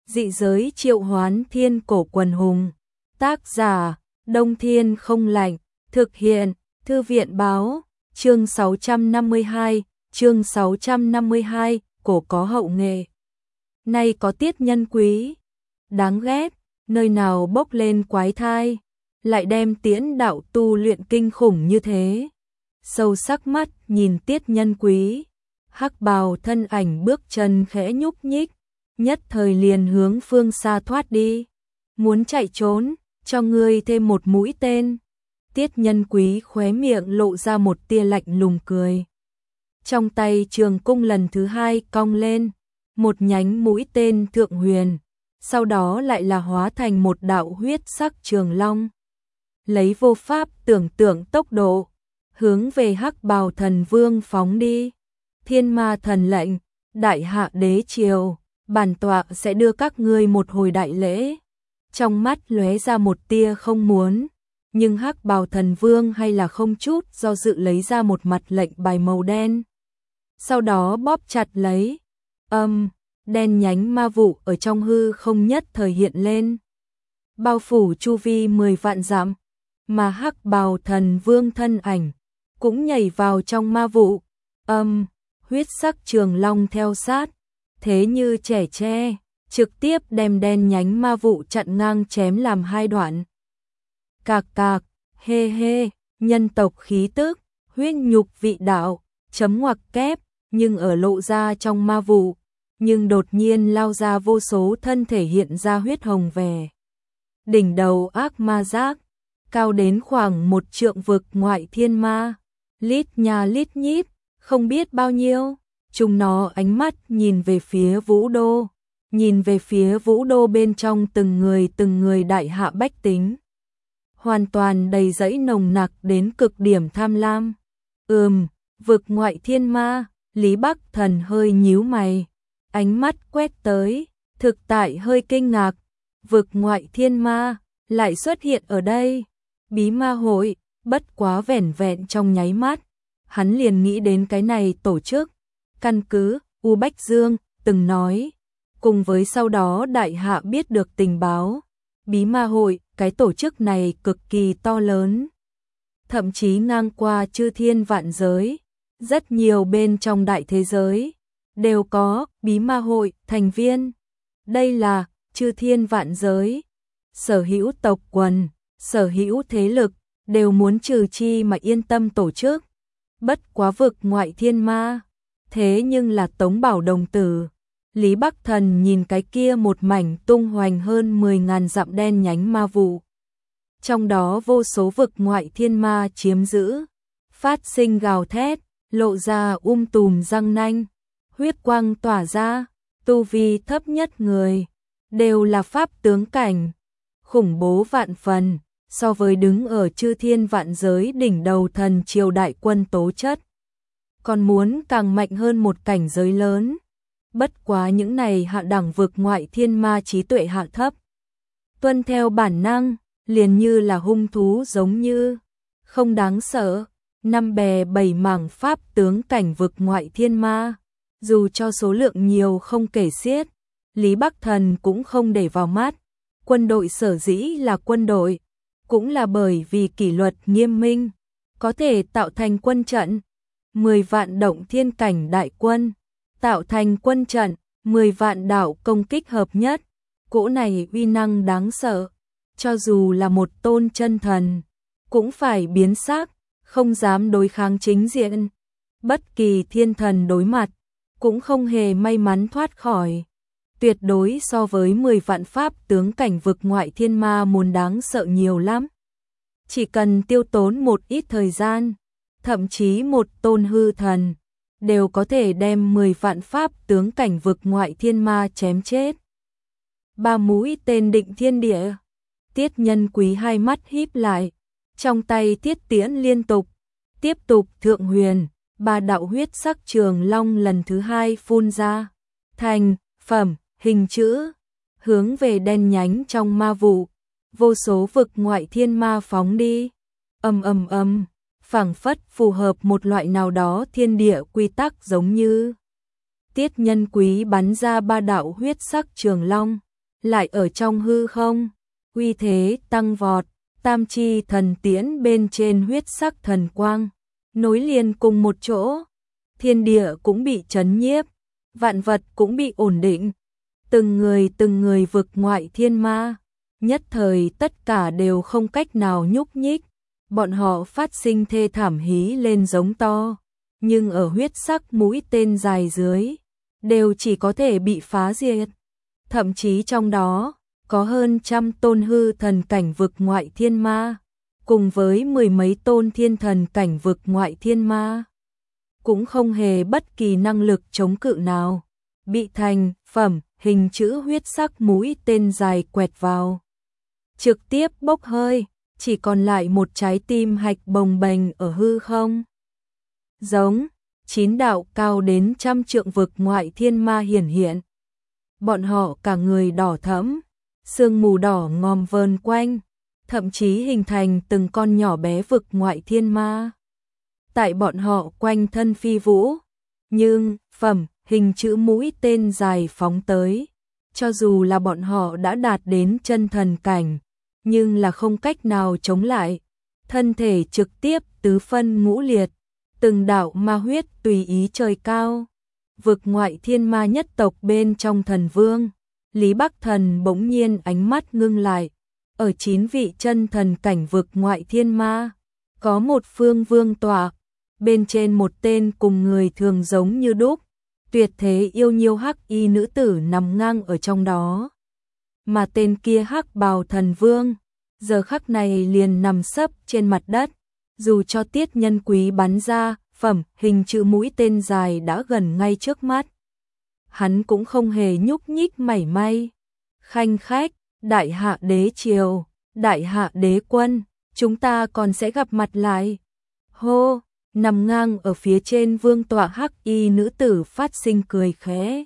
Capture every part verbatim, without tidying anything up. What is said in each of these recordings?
Dị giới triệu hoán thiên cổ quần hùng. Tác giả, Đông Thiên không lạnh. Thực hiện, Thư viện báo. Chương sáu trăm năm mươi hai, chương sáu trăm năm mươi hai, cổ có hậu nghệ. Nay có tiết nhân quý. Đáng ghét, nơi nào bốc lên quái thai, lại đem tiễn đạo tu luyện kinh khủng như thế. Sâu sắc mắt nhìn tiết nhân quý, hắc bào thân ảnh bước chân khẽ nhúc nhích, nhất thời liền hướng phương xa thoát đi. Muốn chạy trốn, cho ngươi thêm một mũi tên. Tiết nhân quý khóe miệng lộ ra một tia lạnh lùng cười. Trong tay trường cung lần thứ hai cong lên, một nhánh mũi tên thượng huyền, sau đó lại là hóa thành một đạo huyết sắc trường long. Lấy vô pháp tưởng tượng tốc độ, hướng về hắc bào thần vương phóng đi. Thiên ma thần lệnh, đại hạ đế triều, bản tọa sẽ đưa các ngươi một hồi đại lễ. Trong mắt lóe ra một tia không muốn, nhưng hắc bào thần vương hay là không chút do dự lấy ra một mặt lệnh bài màu đen. Sau đó bóp chặt lấy, âm, đen nhánh ma vụ ở trong hư không nhất thời hiện lên. Bao phủ chu vi mười vạn dặm, mà hắc bào thần vương thân ảnh cũng nhảy vào trong ma vụ. Âm, huyết sắc trường long theo sát, thế như trẻ tre, trực tiếp đem đen nhánh ma vụ chặn ngang chém làm hai đoạn. Cạc cạc, hê hê, nhân tộc khí tức, huyết nhục vị đạo, chấm ngoặc kép, nhưng ở lộ ra trong ma vụ, nhưng đột nhiên lao ra vô số thân thể hiện ra huyết hồng vẻ. Đỉnh đầu ác ma giác, cao đến khoảng một trượng vực ngoại thiên ma, lít nha lít nhít, không biết bao nhiêu. Chúng nó ánh mắt nhìn về phía Vũ Đô, nhìn về phía Vũ Đô bên trong từng người từng người đại hạ bách tính. Hoàn toàn đầy dẫy nồng nặc đến cực điểm tham lam. Ừm, vực ngoại thiên ma, Lý Bắc Thần hơi nhíu mày, ánh mắt quét tới, thực tại hơi kinh ngạc. Vực ngoại thiên ma lại xuất hiện ở đây. Bí ma hội, bất quá vẻn vẹn trong nháy mắt, hắn liền nghĩ đến cái này tổ chức. Căn cứ, U Bách Dương từng nói, cùng với sau đó đại hạ biết được tình báo, bí ma hội, cái tổ chức này cực kỳ to lớn, thậm chí ngang qua chư thiên vạn giới, rất nhiều bên trong đại thế giới đều có bí ma hội thành viên. Đây là chư thiên vạn giới, sở hữu tộc quần, sở hữu thế lực đều muốn trừ chi mà yên tâm tổ chức. Bất quá vực ngoại thiên ma, thế nhưng là Tống Bảo đồng tử. Lý Bắc Thần nhìn cái kia một mảnh tung hoành hơn mười ngàn dặm đen nhánh ma vụ. Trong đó vô số vực ngoại thiên ma chiếm giữ, phát sinh gào thét, lộ ra um tùm răng nanh, huyết quang tỏa ra, tu vi thấp nhất người, đều là pháp tướng cảnh, khủng bố vạn phần, so với đứng ở chư thiên vạn giới đỉnh đầu thần triều đại quân tố chất. Còn muốn càng mạnh hơn một cảnh giới lớn. Bất quá những này hạ đẳng vực ngoại thiên ma trí tuệ hạ thấp, tuân theo bản năng, liền như là hung thú giống như, không đáng sợ. Năm bè bảy mảng pháp tướng cảnh vực ngoại thiên ma, dù cho số lượng nhiều không kể xiết, Lý Bắc Thần cũng không để vào mắt. Quân đội sở dĩ là quân đội, cũng là bởi vì kỷ luật nghiêm minh, có thể tạo thành quân trận. Mười vạn động thiên cảnh đại quân, tạo thành quân trận, mười vạn đạo công kích hợp nhất, cỗ này uy năng đáng sợ, cho dù là một tôn chân thần, cũng phải biến sắc, không dám đối kháng chính diện. Bất kỳ thiên thần đối mặt, cũng không hề may mắn thoát khỏi. Tuyệt đối so với mười vạn pháp tướng cảnh vực ngoại thiên ma muốn đáng sợ nhiều lắm. Chỉ cần tiêu tốn một ít thời gian, thậm chí một tôn hư thần, đều có thể đem mười vạn pháp tướng cảnh vực ngoại thiên ma chém chết. Ba mũi tên định thiên địa. Tiết nhân quý hai mắt híp lại, trong tay thiết tiễn liên tục, tiếp tục thượng huyền, ba đạo huyết sắc trường long lần thứ hai phun ra, thành, phẩm, hình chữ, hướng về đen nhánh trong ma vụ, vô số vực ngoại thiên ma phóng đi. Ầm ầm ầm, phảng phất phù hợp một loại nào đó thiên địa quy tắc giống như. Tiết nhân quý bắn ra ba đạo huyết sắc trường long, lại ở trong hư không, uy thế tăng vọt, tam chi thần tiễn bên trên huyết sắc thần quang, nối liền cùng một chỗ, thiên địa cũng bị chấn nhiếp, vạn vật cũng bị ổn định, từng người từng người vực ngoại thiên ma, nhất thời tất cả đều không cách nào nhúc nhích, bọn họ phát sinh thê thảm hí lên giống to, nhưng ở huyết sắc mũi tên dài dưới, đều chỉ có thể bị phá diệt, thậm chí trong đó, có hơn trăm tôn hư thần cảnh vực ngoại thiên ma, cùng với mười mấy tôn thiên thần cảnh vực ngoại thiên ma, cũng không hề bất kỳ năng lực chống cự nào, bị thành phẩm hình chữ huyết sắc mũi tên dài quẹt vào, trực tiếp bốc hơi, chỉ còn lại một trái tim hạch bồng bềnh ở hư không. Giống, chín đạo cao đến trăm trượng vực ngoại thiên ma hiển hiện. Bọn họ cả người đỏ thẫm, sương mù đỏ ngòm vờn quanh, thậm chí hình thành từng con nhỏ bé vực ngoại thiên ma. Tại bọn họ quanh thân phi vũ, nhưng phẩm hình chữ mũi tên dài phóng tới, cho dù là bọn họ đã đạt đến chân thần cảnh, nhưng là không cách nào chống lại, thân thể trực tiếp tứ phân ngũ liệt, từng đạo ma huyết tùy ý trời cao. Vực ngoại thiên ma nhất tộc bên trong thần vương, Lý Bắc Thần bỗng nhiên ánh mắt ngưng lại, ở chín vị chân thần cảnh vực ngoại thiên ma, có một phương vương tọa, bên trên một tên cùng người thường giống như đúc, tuyệt thế yêu nhiêu hắc y nữ tử nằm ngang ở trong đó. Mà tên kia hắc bào thần vương, giờ khắc này liền nằm sấp trên mặt đất, dù cho tiết nhân quý bắn ra, phẩm hình chữ mũi tên dài đã gần ngay trước mắt. Hắn cũng không hề nhúc nhích mảy may. Khanh khách, đại hạ đế triều, đại hạ đế quân, chúng ta còn sẽ gặp mặt lại. Hô, nằm ngang ở phía trên vương tọa hắc y nữ tử phát sinh cười khẽ.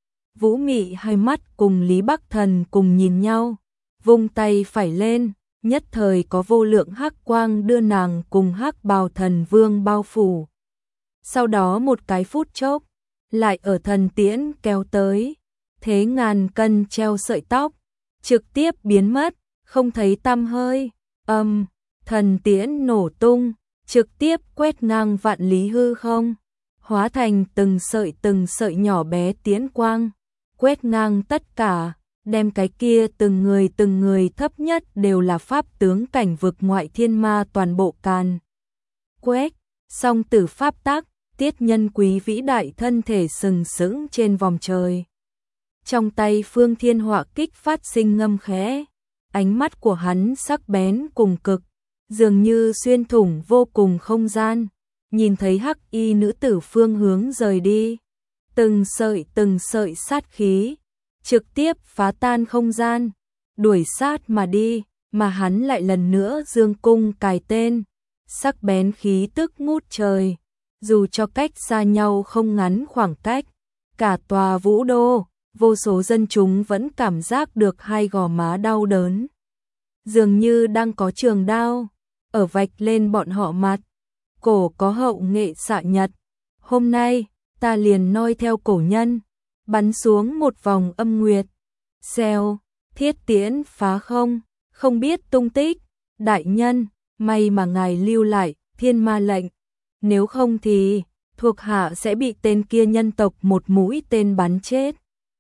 Vũ Mị hai mắt cùng Lý Bắc Thần cùng nhìn nhau, vung tay phải lên, nhất thời có vô lượng hắc quang đưa nàng cùng hắc bào thần vương bao phủ. Sau đó một cái phút chốc, lại ở thần tiễn kéo tới, thế ngàn cân treo sợi tóc, trực tiếp biến mất, không thấy tăm hơi, âm, thần tiễn nổ tung, trực tiếp quét ngang vạn lý hư không, hóa thành từng sợi từng sợi nhỏ bé tiễn quang, quét ngang tất cả, đem cái kia từng người từng người thấp nhất đều là pháp tướng cảnh vực ngoại thiên ma toàn bộ càn. Quét, song tử pháp tắc, tiết nhân quý vĩ đại thân thể sừng sững trên vòng trời. Trong tay phương thiên họa kích phát sinh ngâm khẽ, ánh mắt của hắn sắc bén cùng cực, dường như xuyên thủng vô cùng không gian, nhìn thấy hắc y nữ tử phương hướng rời đi. Từng sợi từng sợi sát khí, trực tiếp phá tan không gian, đuổi sát mà đi, mà hắn lại lần nữa dương cung cài tên, sắc bén khí tức ngút trời, dù cho cách xa nhau không ngắn khoảng cách, cả tòa vũ đô, vô số dân chúng vẫn cảm giác được hai gò má đau đớn. Dường như đang có trường đao, ở vạch lên bọn họ mặt, cổ có hậu nghệ xạ nhật, hôm nay, ta liền noi theo cổ nhân, bắn xuống một vòng âm nguyệt, xèo, thiết tiễn phá không, không biết tung tích, đại nhân, may mà ngài lưu lại thiên ma lệnh, nếu không thì thuộc hạ sẽ bị tên kia nhân tộc một mũi tên bắn chết.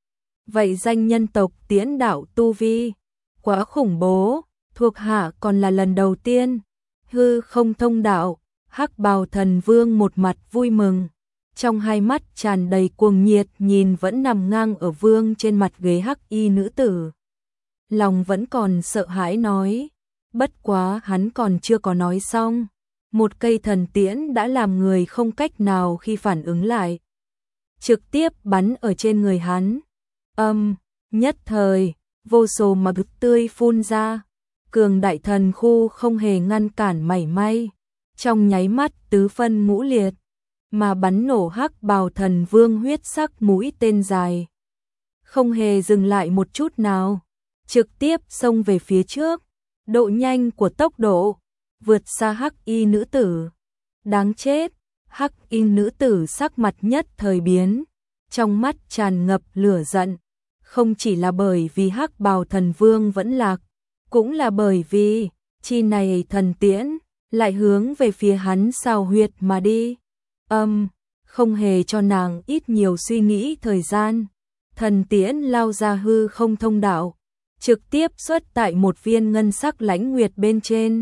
Vậy danh nhân tộc tiễn đạo tu vi, quá khủng bố, thuộc hạ còn là lần đầu tiên, hư không thông đạo, hắc bào thần vương một mặt vui mừng. Trong hai mắt tràn đầy cuồng nhiệt nhìn vẫn nằm ngang ở vương trên mặt ghế hắc y nữ tử. Lòng vẫn còn sợ hãi nói, bất quá hắn còn chưa có nói xong. Một cây thần tiễn đã làm người không cách nào khi phản ứng lại. Trực tiếp bắn ở trên người hắn. Âm, nhất thời, vô số mà cực tươi phun ra. Cường đại thần khu không hề ngăn cản mảy may. Trong nháy mắt tứ phân ngũ liệt. Mà bắn nổ hắc bào thần vương huyết sắc mũi tên dài. Không hề dừng lại một chút nào. Trực tiếp xông về phía trước. Độ nhanh của tốc độ vượt xa hắc y nữ tử. Đáng chết, hắc y nữ tử sắc mặt nhất thời biến. Trong mắt tràn ngập lửa giận. không chỉ là bởi vì Hắc Bào Thần Vương vẫn lạc, cũng là bởi vì chi này thần tiễn lại hướng về phía hắn xào huyệt mà đi. Âm, um, không hề cho nàng ít nhiều suy nghĩ thời gian, thần tiễn lao ra hư không thông đạo, trực tiếp xuất tại một viên ngân sắc lãnh nguyệt bên trên.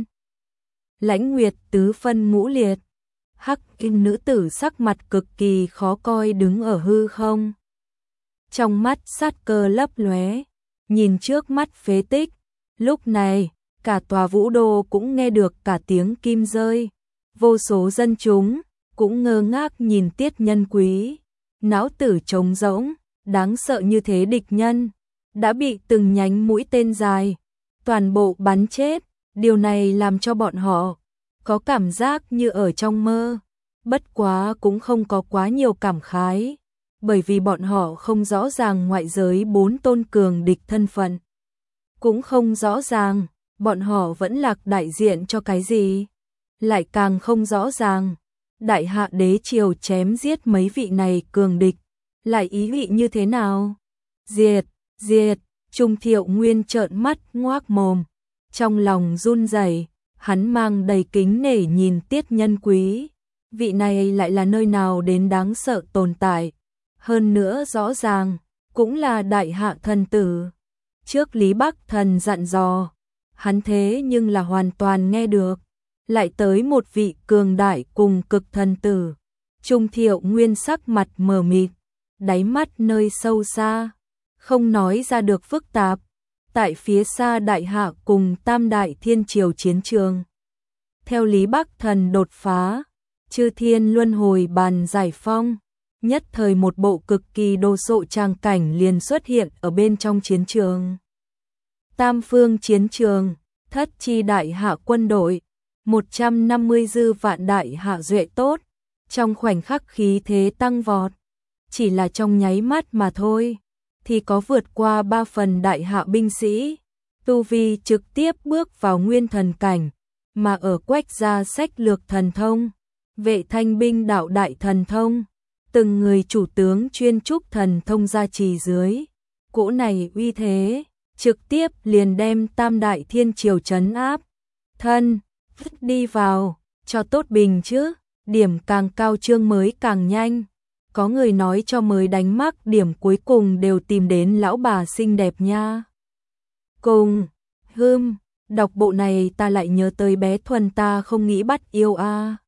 Lãnh nguyệt tứ phân ngũ liệt, hắc kinh nữ tử sắc mặt cực kỳ khó coi đứng ở hư không. Trong mắt sát cơ lấp lóe, nhìn trước mắt phế tích, lúc này, cả tòa vũ đô cũng nghe được cả tiếng kim rơi, vô số dân chúng cũng ngơ ngác nhìn Tiết Nhân Quý, não tử trống rỗng, đáng sợ như thế địch nhân, đã bị từng nhánh mũi tên dài, toàn bộ bắn chết, điều này làm cho bọn họ có cảm giác như ở trong mơ, bất quá cũng không có quá nhiều cảm khái, bởi vì bọn họ không rõ ràng ngoại giới bốn tôn cường địch thân phận, cũng không rõ ràng bọn họ vẫn lạc đại diện cho cái gì, lại càng không rõ ràng Đại Hạ đế triều chém giết mấy vị này cường địch, lại ý vị như thế nào? Diệt, diệt, Trung Thiệu Nguyên trợn mắt ngoác mồm, trong lòng run rẩy, hắn mang đầy kính nể nhìn Tiết Nhân Quý, vị này lại là nơi nào đến đáng sợ tồn tại, hơn nữa rõ ràng, cũng là Đại Hạ thần tử. Trước Lý Bắc Thần dặn dò, hắn thế nhưng là hoàn toàn nghe được, lại tới một vị cường đại cùng cực thần tử. Trung Thiệu Nguyên sắc mặt mờ mịt, đáy mắt nơi sâu xa, không nói ra được phức tạp, tại phía xa Đại Hạ cùng Tam Đại Thiên Triều chiến trường. Theo Lý Bắc Thần đột phá, chư thiên luân hồi bàn giải phong, nhất thời một bộ cực kỳ đồ sộ tràng cảnh liền xuất hiện ở bên trong chiến trường. Tam phương chiến trường, thất chi Đại Hạ quân đội, một trăm năm mươi dư vạn Đại Hạ duệ tốt, trong khoảnh khắc khí thế tăng vọt, chỉ là trong nháy mắt mà thôi, thì có vượt qua ba phần Đại Hạ binh sĩ, tu vi trực tiếp bước vào nguyên thần cảnh, mà ở Quách gia sách lược thần thông, vệ thanh binh đạo đại thần thông, từng người chủ tướng chuyên trúc thần thông gia trì dưới, cỗ này uy thế, trực tiếp liền đem Tam Đại Thiên Triều trấn áp, thân, đi vào, cho tốt bình chứ, điểm càng cao trương mới càng nhanh, có người nói cho mới đánh mắc điểm cuối cùng đều tìm đến lão bà xinh đẹp nha. Cùng, hưm, đọc bộ này ta lại nhớ tới bé Thuần ta không nghĩ bắt yêu a.